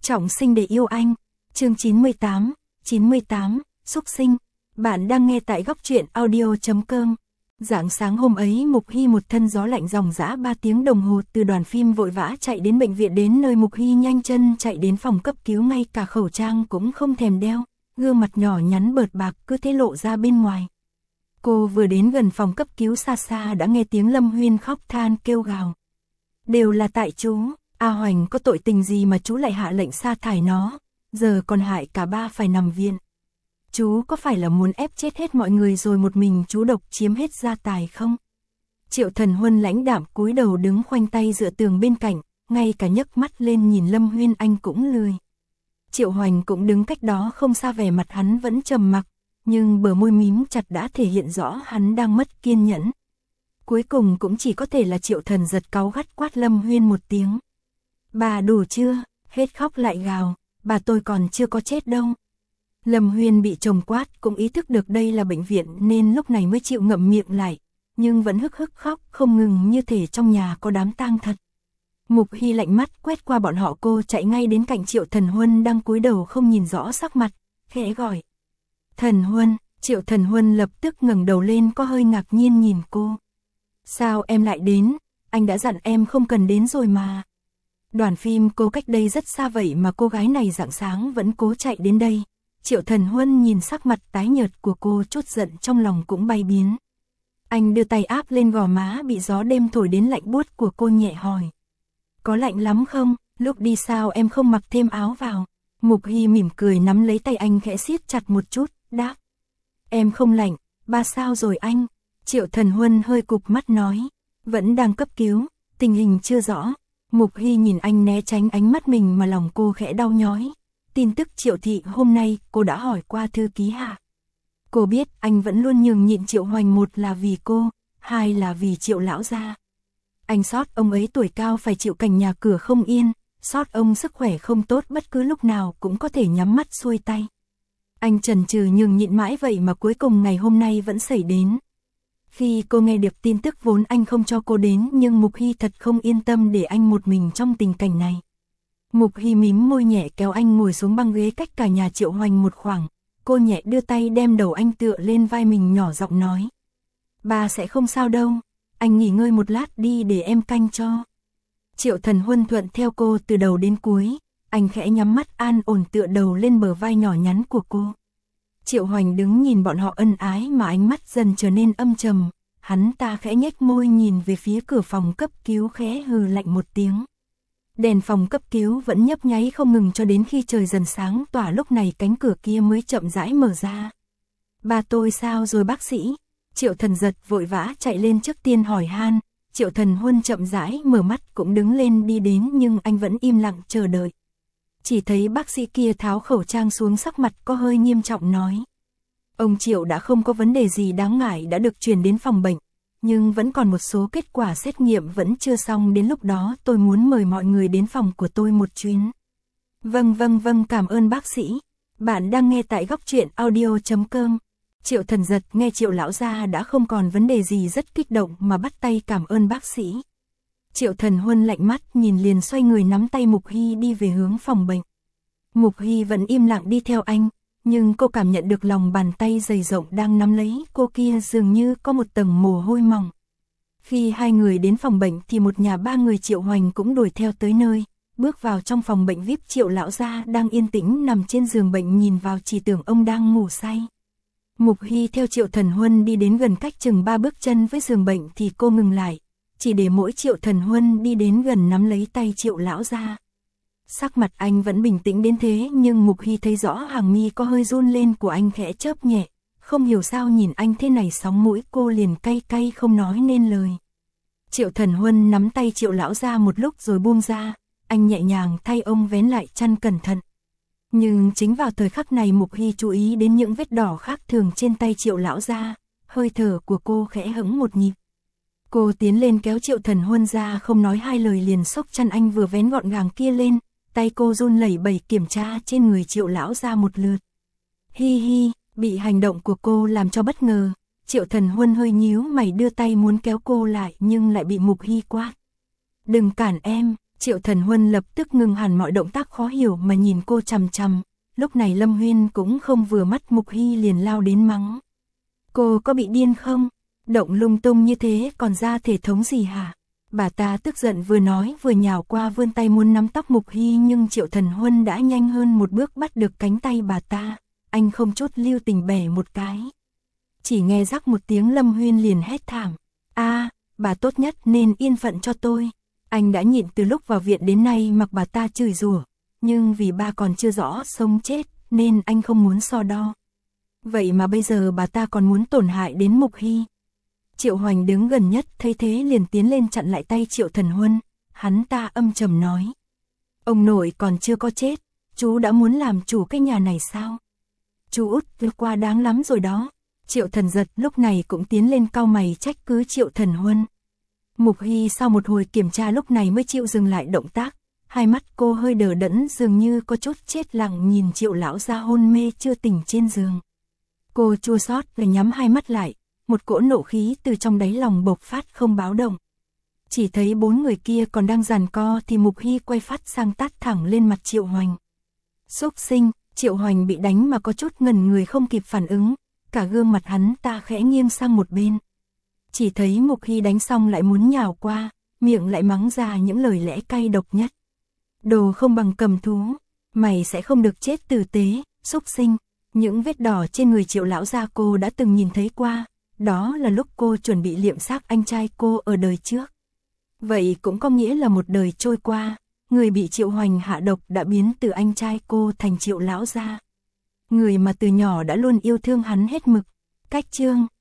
Trọng sinh để yêu anh. Chương 98, xúc sinh. Bạn đang nghe tại góc truyện audio.com. Rạng sáng hôm ấy Mục Hy một thân gió lạnh dòng dã 3 tiếng đồng hồ từ đoàn phim vội vã chạy đến bệnh viện, đến nơi Mục Hy nhanh chân chạy đến phòng cấp cứu, ngay cả khẩu trang cũng không thèm đeo, gương mặt nhỏ nhắn bợt bạc cứ thế lộ ra bên ngoài. Cô vừa đến gần phòng cấp cứu, xa xa đã nghe tiếng Lâm Huyên khóc than kêu gào. Đều là tại chú, A Hoành có tội tình gì mà chú lại hạ lệnh sa thải nó, giờ còn hại cả ba phải nằm viện. Chú có phải là muốn ép chết hết mọi người rồi một mình chú độc chiếm hết gia tài không? Triệu Thần Huân lãnh đạm cúi đầu đứng khoanh tay dựa tường bên cạnh, ngay cả nhấc mắt lên nhìn Lâm Huyên anh cũng lười. Triệu Hoành cũng đứng cách đó không xa, vẻ mặt hắn vẫn trầm mặc, nhưng bờ môi mím chặt đã thể hiện rõ hắn đang mất kiên nhẫn. Cuối cùng cũng chỉ có thể là Triệu Thần giật cáu gắt quát Lâm Huyên một tiếng. Bà đủ chưa? Hết khóc lại gào, bà tôi còn chưa có chết đâu. Lâm Huyên bị chồng quát cũng ý thức được đây là bệnh viện nên lúc này mới chịu ngậm miệng lại, nhưng vẫn hức hức khóc không ngừng như thể trong nhà có đám tang thật. Mục Hy lạnh mắt quét qua bọn họ, cô chạy ngay đến cạnh Triệu Thần Huân đang cúi đầu không nhìn rõ sắc mặt, khẽ gọi. Thần Huân. Triệu Thần Huân lập tức ngẩng đầu lên, có hơi ngạc nhiên nhìn cô. Sao em lại đến? Anh đã dặn em không cần đến rồi mà. Đoàn phim cô cách đây rất xa vậy mà cô gái này rạng sáng vẫn cố chạy đến đây. Triệu Thần Huân nhìn sắc mặt tái nhợt của cô, chút giận trong lòng cũng bay biến. Anh đưa tay áp lên gò má bị gió đêm thổi đến lạnh buốt của cô, nhẹ hỏi. Có lạnh lắm không? Lúc đi sao em không mặc thêm áo vào? Mục Hy mỉm cười nắm lấy tay anh khẽ siết chặt một chút, đáp. Em không lạnh. Ba sao rồi anh? Triệu Thần Huân hơi cụp mắt nói. Vẫn đang cấp cứu, tình hình chưa rõ. Mục Hy nhìn anh né tránh ánh mắt mình mà lòng cô khẽ đau nhói. Tin tức Triệu thị hôm nay cô đã hỏi qua thư ký Hạ. Cô biết anh vẫn luôn nhường nhịn Triệu Hoành, một là vì cô, hai là vì Triệu lão gia. Anh sót ông ấy tuổi cao phải chịu cảnh nhà cửa không yên, sót ông sức khỏe không tốt bất cứ lúc nào cũng có thể nhắm mắt xuôi tay. Anh chần chừ nhường nhịn mãi vậy mà cuối cùng ngày hôm nay vẫn xảy đến. Khi cô nghe được tin tức vốn anh không cho cô đến, nhưng Mục Hy thật không yên tâm để anh một mình trong tình cảnh này. Mục Hy mím môi nhẹ kéo anh ngồi xuống băng ghế cách cả nhà Triệu Hoành một khoảng. Cô nhẹ đưa tay đem đầu anh tựa lên vai mình, nhỏ giọng nói. Ba sẽ không sao đâu, anh nghỉ ngơi một lát đi để em canh cho. Triệu Thần Huân thuận theo cô từ đầu đến cuối, anh khẽ nhắm mắt an ổn tựa đầu lên bờ vai nhỏ nhắn của cô. Triệu Hoành đứng nhìn bọn họ ân ái mà ánh mắt dần trở nên âm trầm, hắn ta khẽ nhếch môi nhìn về phía cửa phòng cấp cứu, khẽ hừ lạnh một tiếng. Đèn phòng cấp cứu vẫn nhấp nháy không ngừng cho đến khi trời dần sáng tỏa, lúc này cánh cửa kia mới chậm rãi mở ra. Ba tôi sao rồi bác sĩ? Triệu Thần giật vội vã chạy lên trước tiên hỏi han. Triệu Thần Huân chậm rãi mở mắt cũng đứng lên đi đến, nhưng anh vẫn im lặng chờ đợi. Chỉ thấy bác sĩ kia tháo khẩu trang xuống, sắc mặt có hơi nghiêm trọng nói. Ông Triệu đã không có vấn đề gì đáng ngại, đã được chuyển đến phòng bệnh. Nhưng vẫn còn một số kết quả xét nghiệm vẫn chưa xong, đến lúc đó tôi muốn mời mọi người đến phòng của tôi một chuyến. Vâng, cảm ơn bác sĩ. Bạn đang nghe tại góc truyện audio.com. Triệu Thần giật nghe Triệu lão gia đã không còn vấn đề gì rất kích động mà bắt tay cảm ơn bác sĩ. Triệu Thần Huân lạnh mắt nhìn liền xoay người nắm tay Mục Hy đi về hướng phòng bệnh. Mục Hy vẫn im lặng đi theo anh, nhưng cô cảm nhận được lòng bàn tay dày rộng đang nắm lấy cô kia dường như có một tầng mồ hôi mỏng. Khi hai người đến phòng bệnh thì một nhà ba người Triệu Hoành cũng đuổi theo tới nơi. Bước vào trong phòng bệnh VIP, Triệu lão gia đang yên tĩnh nằm trên giường bệnh, nhìn vào chỉ tưởng ông đang ngủ say. Mục Hy theo Triệu Thần Huân đi đến gần, cách chừng 3 bước chân với giường bệnh thì cô ngừng lại, chỉ để mỗi Triệu Thần Huân đi đến gần nắm lấy tay Triệu lão gia. Sắc mặt anh vẫn bình tĩnh đến thế, nhưng Mục Hy thấy rõ hàng mi có hơi run lên của anh, khẽ chớp nhẹ, không hiểu sao nhìn anh thế này sóng mũi cô liền cay cay không nói nên lời. Triệu Thần Huân nắm tay Triệu lão gia một lúc rồi buông ra, anh nhẹ nhàng thay ông vén lại chăn cẩn thận. Nhưng chính vào thời khắc này Mục Hy chú ý đến những vết đỏ khác thường trên tay Triệu lão gia, hơi thở của cô khẽ hững một nhịp. Cô tiến lên kéo Triệu Thần Huân ra, không nói hai lời liền xốc chăn anh vừa vén gọn gàng kia lên, tay cô run lẩy bẩy kiểm tra trên người Triệu lão gia một lượt. Hi hi, bị hành động của cô làm cho bất ngờ, Triệu Thần Huân hơi nhíu mày đưa tay muốn kéo cô lại nhưng lại bị Mục Hy quát. Đừng cản em. Triệu Thần Huân lập tức ngừng hẳn mọi động tác khó hiểu mà nhìn cô chằm chằm. Lúc này Lâm Huyên cũng không vừa mắt, Mục Hy liền lao đến mắng. Cô có bị điên không? Động lung tung như thế còn ra thể thống gì hả? Bà ta tức giận vừa nói vừa nhào qua vươn tay muốn nắm tóc Mục Hy, nhưng Triệu Thần Huân đã nhanh hơn một bước bắt được cánh tay bà ta. Anh không chút lưu tình bẻ một cái. Chỉ nghe rắc một tiếng, Lâm Huyên liền hét thảm. Bà tốt nhất nên yên phận cho tôi. Anh đã nhịn từ lúc vào viện đến nay mặc bà ta chửi rủa, nhưng vì ba còn chưa rõ sống chết nên anh không muốn so đo. Vậy mà bây giờ bà ta còn muốn tổn hại đến Mục Hy. Triệu Hoành đứng gần nhất thấy thế liền tiến lên chặn lại tay Triệu Thần Huân. Hắn ta âm trầm nói. Ông nội còn chưa có chết, chú đã muốn làm chủ cái nhà này sao? Chú út qua đáng lắm rồi đó. Triệu Thần Giật lúc này cũng tiến lên cau mày trách cứ Triệu Thần Huân. Mục Hy sau một hồi kiểm tra lúc này mới chịu dừng lại động tác. Hai mắt cô hơi đờ đẫn, dường như có chút chết lặng nhìn Triệu lão gia hôn mê chưa tỉnh trên giường. Cô chua xót và nhắm hai mắt lại, một cỗ nộ khí từ trong đáy lòng bộc phát không báo động. Chỉ thấy bốn người kia còn đang giằng co thì Mục Hy quay phát sang tát thẳng lên mặt Triệu Hoành. Xúc sinh! Triệu Hoành bị đánh mà có chút ngẩn người không kịp phản ứng, cả gương mặt hắn ta khẽ nghiêng sang một bên. Chỉ thấy Mục Hy đánh xong lại muốn nhào qua, miệng lại mắng ra những lời lẽ cay độc nhất. Đồ không bằng cầm thú, mày sẽ không được chết tử tế, xúc sinh. Những vết đỏ trên người Triệu lão gia cô đã từng nhìn thấy qua, đó là lúc cô chuẩn bị liệm xác anh trai cô ở đời trước. Vậy cũng có nghĩa là một đời trôi qua, người bị Triệu Hoành hạ độc đã biến từ anh trai cô thành Triệu lão gia. Người mà từ nhỏ đã luôn yêu thương hắn hết mực. Cách chương